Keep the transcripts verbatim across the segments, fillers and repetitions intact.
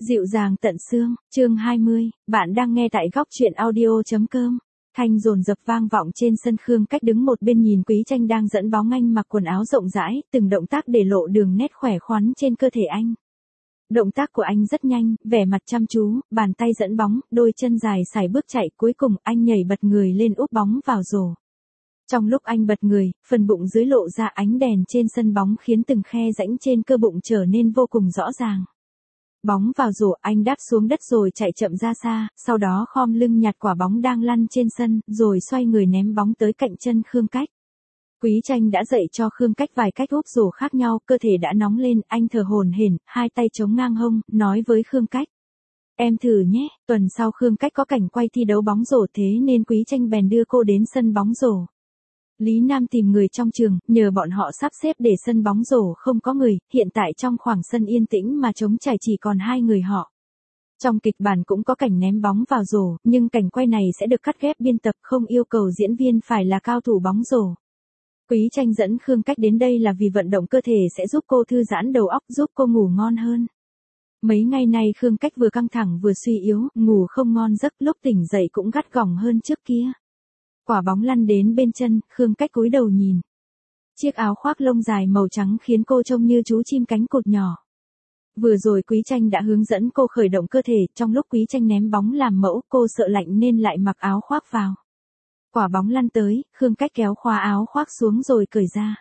Dịu dàng tận xương, chương hai mươi, bạn đang nghe tại góc truyện audio.com. Thanh dồn dập vang vọng trên sân. Khương Cách đứng một bên nhìn Quý Tranh đang dẫn bóng. Anh mặc quần áo rộng rãi, từng động tác để lộ đường nét khỏe khoắn trên cơ thể anh. Động tác của anh rất nhanh, vẻ mặt chăm chú, bàn tay dẫn bóng, đôi chân dài sải bước chạy, cuối cùng anh nhảy bật người lên úp bóng vào rổ. Trong lúc anh bật người, phần bụng dưới lộ ra ánh đèn trên sân bóng khiến từng khe rãnh trên cơ bụng trở nên vô cùng rõ ràng. Bóng vào rổ, anh đáp xuống đất rồi chạy chậm ra xa, sau đó khom lưng nhặt quả bóng đang lăn trên sân, rồi xoay người ném bóng tới cạnh chân Khương Cách. Quý Tranh đã dạy cho Khương Cách vài cách úp rổ khác nhau, cơ thể đã nóng lên, anh thở hổn hển, hai tay chống ngang hông, nói với Khương Cách. Em thử nhé. Tuần sau Khương Cách có cảnh quay thi đấu bóng rổ, thế nên Quý Tranh bèn đưa cô đến sân bóng rổ. Lý Nam tìm người trong trường, nhờ bọn họ sắp xếp để sân bóng rổ không có người, hiện tại trong khoảng sân yên tĩnh mà trống trải chỉ còn hai người họ. Trong kịch bản cũng có cảnh ném bóng vào rổ, nhưng cảnh quay này sẽ được cắt ghép biên tập, không yêu cầu diễn viên phải là cao thủ bóng rổ. Quý Tranh dẫn Khương Cách đến đây là vì vận động cơ thể sẽ giúp cô thư giãn đầu óc, giúp cô ngủ ngon hơn. Mấy ngày nay Khương Cách vừa căng thẳng vừa suy yếu, ngủ không ngon giấc, lúc tỉnh dậy cũng gắt gỏng hơn trước kia. Quả bóng lăn đến bên chân, Khương Cách cúi đầu nhìn. Chiếc áo khoác lông dài màu trắng khiến cô trông như chú chim cánh cụt nhỏ. Vừa rồi Quý Tranh đã hướng dẫn cô khởi động cơ thể, trong lúc Quý Tranh ném bóng làm mẫu, cô sợ lạnh nên lại mặc áo khoác vào. Quả bóng lăn tới, Khương Cách kéo khóa áo khoác xuống rồi cởi ra.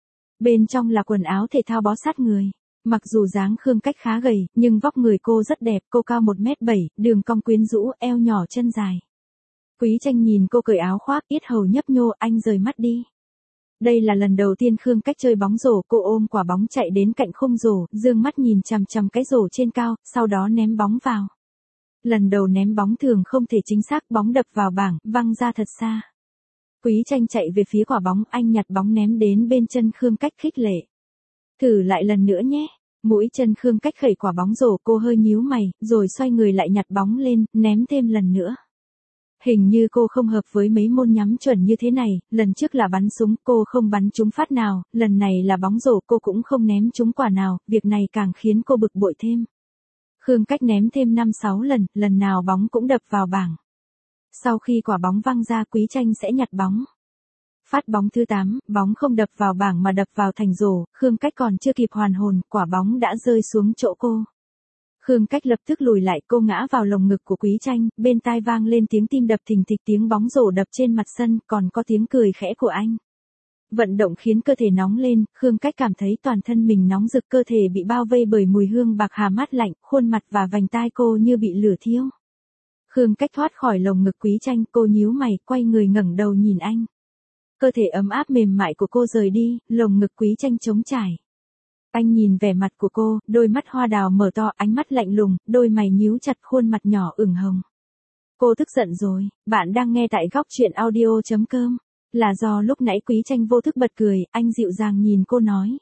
Bên trong là quần áo thể thao bó sát người. Mặc dù dáng Khương Cách khá gầy, nhưng vóc người cô rất đẹp, cô cao một mét bảy, đường cong quyến rũ, eo nhỏ chân dài. Quý Tranh nhìn cô cởi áo khoác, yết hầu nhấp nhô, anh rời mắt đi. Đây là lần đầu tiên Khương Cách chơi bóng rổ, cô ôm quả bóng chạy đến cạnh khung rổ, dương mắt nhìn chằm chằm cái rổ trên cao, sau đó ném bóng vào. Lần đầu ném bóng thường không thể chính xác, bóng đập vào bảng, văng ra thật xa. Quý Tranh chạy về phía quả bóng, anh nhặt bóng ném đến bên chân Khương Cách khích lệ. Thử lại lần nữa nhé. Mũi chân Khương Cách khẩy quả bóng rổ, cô hơi nhíu mày, rồi xoay người lại nhặt bóng lên, ném thêm lần nữa. Hình như cô không hợp với mấy môn nhắm chuẩn như thế này, lần trước là bắn súng, cô không bắn trúng phát nào, lần này là bóng rổ, cô cũng không ném trúng quả nào, việc này càng khiến cô bực bội thêm. Khương Cách ném thêm năm sáu lần, lần nào bóng cũng đập vào bảng. Sau khi quả bóng văng ra, Quý Tranh sẽ nhặt bóng. Phát bóng thứ tám, bóng không đập vào bảng mà đập vào thành rổ, Khương Cách còn chưa kịp hoàn hồn, quả bóng đã rơi xuống chỗ cô. Khương Cách lập tức lùi lại, cô ngã vào lồng ngực của Quý Tranh, bên tai vang lên tiếng tim đập thình thịch, tiếng bóng rổ đập trên mặt sân, còn có tiếng cười khẽ của anh. Vận động khiến cơ thể nóng lên, Khương Cách cảm thấy toàn thân mình nóng rực, cơ thể bị bao vây bởi mùi hương bạc hà mát lạnh, khuôn mặt và vành tai cô như bị lửa thiêu. Khương Cách thoát khỏi lồng ngực Quý Tranh, cô nhíu mày, quay người ngẩng đầu nhìn anh. Cơ thể ấm áp mềm mại của cô rời đi, lồng ngực Quý Tranh trống trải. Anh nhìn vẻ mặt của cô, đôi mắt hoa đào mở to, ánh mắt lạnh lùng, đôi mày nhíu chặt, khuôn mặt nhỏ ửng hồng. Cô tức giận rồi. Bạn đang nghe tại góc truyện audio.com. Là do lúc nãy Quý Tranh vô thức bật cười, anh dịu dàng nhìn cô nói.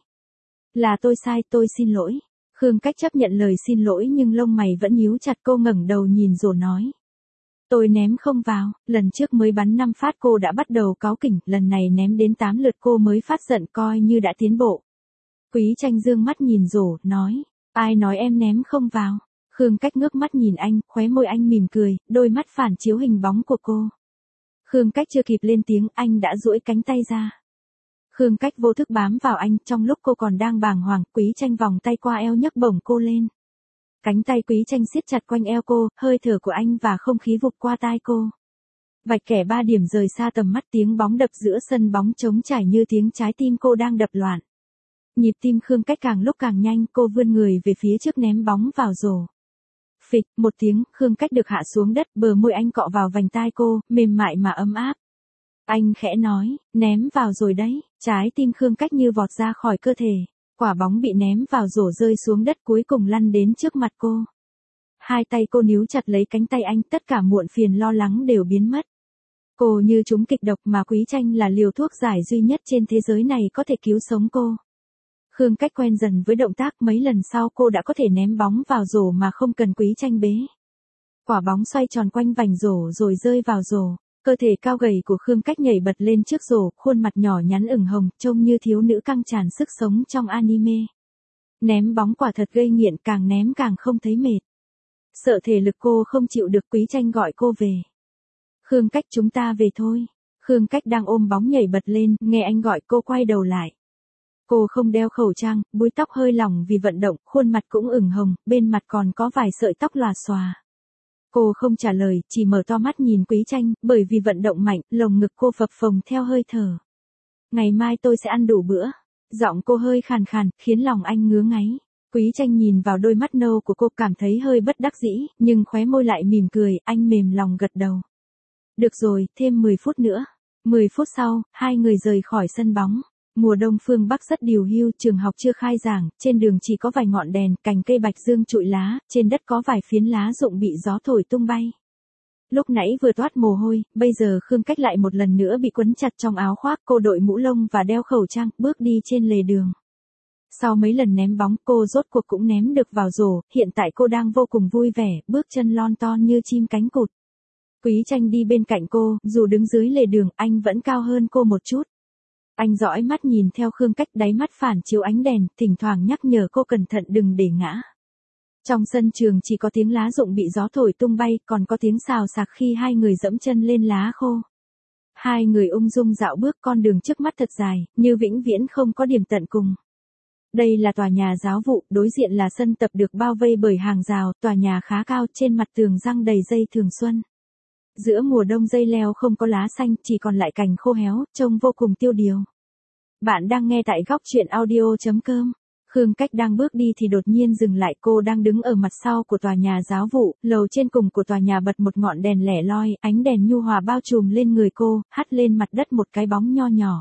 Là tôi sai, tôi xin lỗi. Khương Cách chấp nhận lời xin lỗi nhưng lông mày vẫn nhíu chặt, cô ngẩng đầu nhìn rồi nói. Tôi ném không vào, lần trước mới bắn năm phát cô đã bắt đầu cáu kỉnh, lần này ném đến tám lượt cô mới phát giận, coi như đã tiến bộ. Quý Tranh dương mắt nhìn rổ, nói, ai nói em ném không vào. Khương Cách ngước mắt nhìn anh, khóe môi anh mỉm cười, đôi mắt phản chiếu hình bóng của cô. Khương Cách chưa kịp lên tiếng, anh đã duỗi cánh tay ra. Khương Cách vô thức bám vào anh, trong lúc cô còn đang bàng hoàng, Quý Tranh vòng tay qua eo nhấc bổng cô lên. Cánh tay Quý Tranh siết chặt quanh eo cô, hơi thở của anh và không khí vụt qua tai cô. Vạch kẻ ba điểm rời xa tầm mắt, tiếng bóng đập giữa sân bóng trống trải như tiếng trái tim cô đang đập loạn. Nhịp tim Khương Cách càng lúc càng nhanh, cô vươn người về phía trước ném bóng vào rổ. Phịch, một tiếng, Khương Cách được hạ xuống đất, bờ môi anh cọ vào vành tai cô, mềm mại mà ấm áp. Anh khẽ nói, ném vào rồi đấy. Trái tim Khương Cách như vọt ra khỏi cơ thể. Quả bóng bị ném vào rổ rơi xuống đất, cuối cùng lăn đến trước mặt cô. Hai tay cô níu chặt lấy cánh tay anh, tất cả muộn phiền lo lắng đều biến mất. Cô như trúng kịch độc mà Quý Tranh là liều thuốc giải duy nhất trên thế giới này có thể cứu sống cô. Khương Cách quen dần với động tác, mấy lần sau cô đã có thể ném bóng vào rổ mà không cần Quý Tranh bế. Quả bóng xoay tròn quanh vành rổ rồi rơi vào rổ. Cơ thể cao gầy của Khương Cách nhảy bật lên trước rổ, khuôn mặt nhỏ nhắn ửng hồng, trông như thiếu nữ căng tràn sức sống trong anime. Ném bóng quả thật gây nghiện, càng ném càng không thấy mệt. Sợ thể lực cô không chịu được, Quý Tranh gọi cô về. Khương Cách, chúng ta về thôi. Khương Cách đang ôm bóng nhảy bật lên, nghe anh gọi cô quay đầu lại. Cô không đeo khẩu trang, búi tóc hơi lỏng vì vận động, khuôn mặt cũng ửng hồng, bên mặt còn có vài sợi tóc lòa xòa. Cô không trả lời, chỉ mở to mắt nhìn Quý Tranh, bởi vì vận động mạnh, lồng ngực cô phập phồng theo hơi thở. Ngày mai tôi sẽ ăn đủ bữa. Giọng cô hơi khàn khàn, khiến lòng anh ngứa ngáy. Quý Tranh nhìn vào đôi mắt nâu của cô, cảm thấy hơi bất đắc dĩ, nhưng khóe môi lại mỉm cười, anh mềm lòng gật đầu. Được rồi, thêm mười phút nữa. mười phút sau, hai người rời khỏi sân bóng. Mùa đông phương Bắc rất điều hưu, trường học chưa khai giảng, trên đường chỉ có vài ngọn đèn, cành cây bạch dương trụi lá, trên đất có vài phiến lá rụng bị gió thổi tung bay. Lúc nãy vừa toát mồ hôi, bây giờ Khương Cách lại một lần nữa bị quấn chặt trong áo khoác, cô đội mũ lông và đeo khẩu trang, bước đi trên lề đường. Sau mấy lần ném bóng, cô rốt cuộc cũng ném được vào rổ, hiện tại cô đang vô cùng vui vẻ, bước chân lon ton như chim cánh cụt. Quý Tranh đi bên cạnh cô, dù đứng dưới lề đường, anh vẫn cao hơn cô một chút. Anh dõi mắt nhìn theo Khương Cách, đáy mắt phản chiếu ánh đèn, thỉnh thoảng nhắc nhở cô cẩn thận đừng để ngã. Trong sân trường chỉ có tiếng lá rụng bị gió thổi tung bay, còn có tiếng xào xạc khi hai người dẫm chân lên lá khô. Hai người ung dung dạo bước, con đường trước mắt thật dài, như vĩnh viễn không có điểm tận cùng. Đây là tòa nhà giáo vụ, đối diện là sân tập được bao vây bởi hàng rào, tòa nhà khá cao, trên mặt tường răng đầy dây thường xuân. Giữa mùa đông dây leo không có lá xanh, chỉ còn lại cành khô héo, trông vô cùng tiêu điều. Bạn đang nghe tại góc truyện audio chấm com. Khương Cách đang bước đi thì đột nhiên dừng lại, cô đang đứng ở mặt sau của tòa nhà giáo vụ, lầu trên cùng của tòa nhà bật một ngọn đèn lẻ loi, ánh đèn nhu hòa bao trùm lên người cô, hắt lên mặt đất một cái bóng nho nhỏ.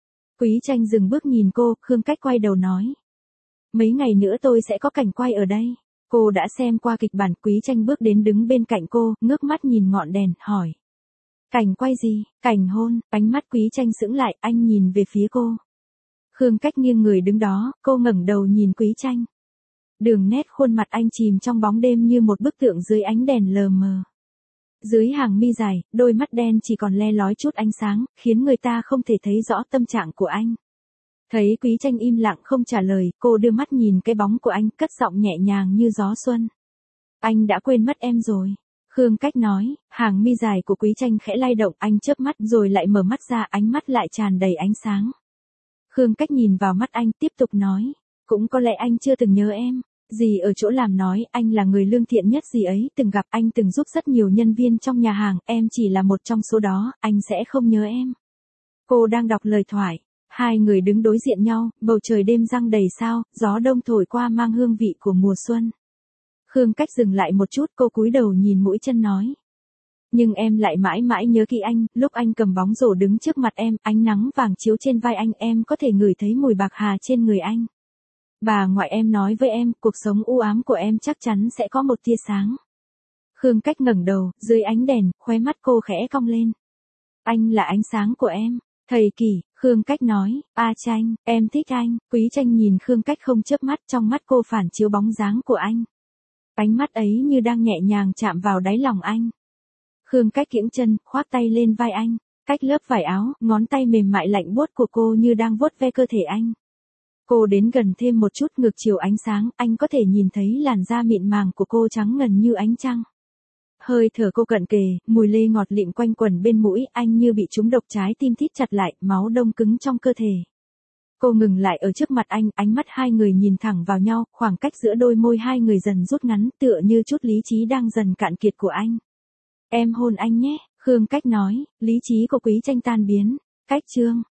Quý Tranh dừng bước nhìn cô, Khương Cách quay đầu nói. Mấy ngày nữa tôi sẽ có cảnh quay ở đây. Cô đã xem qua kịch bản. Quý Tranh bước đến đứng bên cạnh cô, ngước mắt nhìn ngọn đèn, hỏi. Cảnh quay gì? Cảnh hôn. Ánh mắt Quý Tranh sững lại, anh nhìn về phía cô. Khương Cách nghiêng người đứng đó, cô ngẩng đầu nhìn Quý Tranh. Đường nét khuôn mặt anh chìm trong bóng đêm như một bức tượng dưới ánh đèn lờ mờ. Dưới hàng mi dài, đôi mắt đen chỉ còn le lói chút ánh sáng, khiến người ta không thể thấy rõ tâm trạng của anh. Thấy Quý Tranh im lặng không trả lời, cô đưa mắt nhìn cái bóng của anh, cất giọng nhẹ nhàng như gió xuân. Anh đã quên mất em rồi. Khương Cách nói, hàng mi dài của Quý Tranh khẽ lay động, anh chớp mắt rồi lại mở mắt ra, ánh mắt lại tràn đầy ánh sáng. Khương Cách nhìn vào mắt anh, tiếp tục nói, cũng có lẽ anh chưa từng nhớ em. Dì ở chỗ làm nói, anh là người lương thiện nhất dì ấy từng gặp, anh từng giúp rất nhiều nhân viên trong nhà hàng, em chỉ là một trong số đó, anh sẽ không nhớ em. Cô đang đọc lời thoại. Hai người đứng đối diện nhau, bầu trời đêm giăng đầy sao, gió đông thổi qua mang hương vị của mùa xuân. Khương Cách dừng lại một chút, cô cúi đầu nhìn mũi chân nói. Nhưng em lại mãi mãi nhớ kỹ anh, lúc anh cầm bóng rổ đứng trước mặt em, ánh nắng vàng chiếu trên vai anh, em có thể ngửi thấy mùi bạc hà trên người anh. Bà ngoại em nói với em, cuộc sống u ám của em chắc chắn sẽ có một tia sáng. Khương Cách ngẩng đầu, dưới ánh đèn, khóe mắt cô khẽ cong lên. Anh là ánh sáng của em. Thầy Kỳ, Khương Cách nói, A Tranh, em thích anh. Quý Tranh nhìn Khương Cách không chớp mắt, trong mắt cô phản chiếu bóng dáng của anh. Ánh mắt ấy như đang nhẹ nhàng chạm vào đáy lòng anh. Khương Cách kiễng chân, khoác tay lên vai anh, cách lớp vải áo, ngón tay mềm mại lạnh buốt của cô như đang vuốt ve cơ thể anh. Cô đến gần thêm một chút, ngược chiều ánh sáng, anh có thể nhìn thấy làn da mịn màng của cô trắng ngần như ánh trăng. Hơi thở cô cận kề, mùi lê ngọt lịm quanh quẩn bên mũi, anh như bị trúng độc, trái tim thít chặt lại, máu đông cứng trong cơ thể. Cô ngừng lại ở trước mặt anh, ánh mắt hai người nhìn thẳng vào nhau, khoảng cách giữa đôi môi hai người dần rút ngắn, tựa như chút lý trí đang dần cạn kiệt của anh. Em hôn anh nhé, Khương Cách nói, lý trí của Quý Tranh tan biến. Cách chương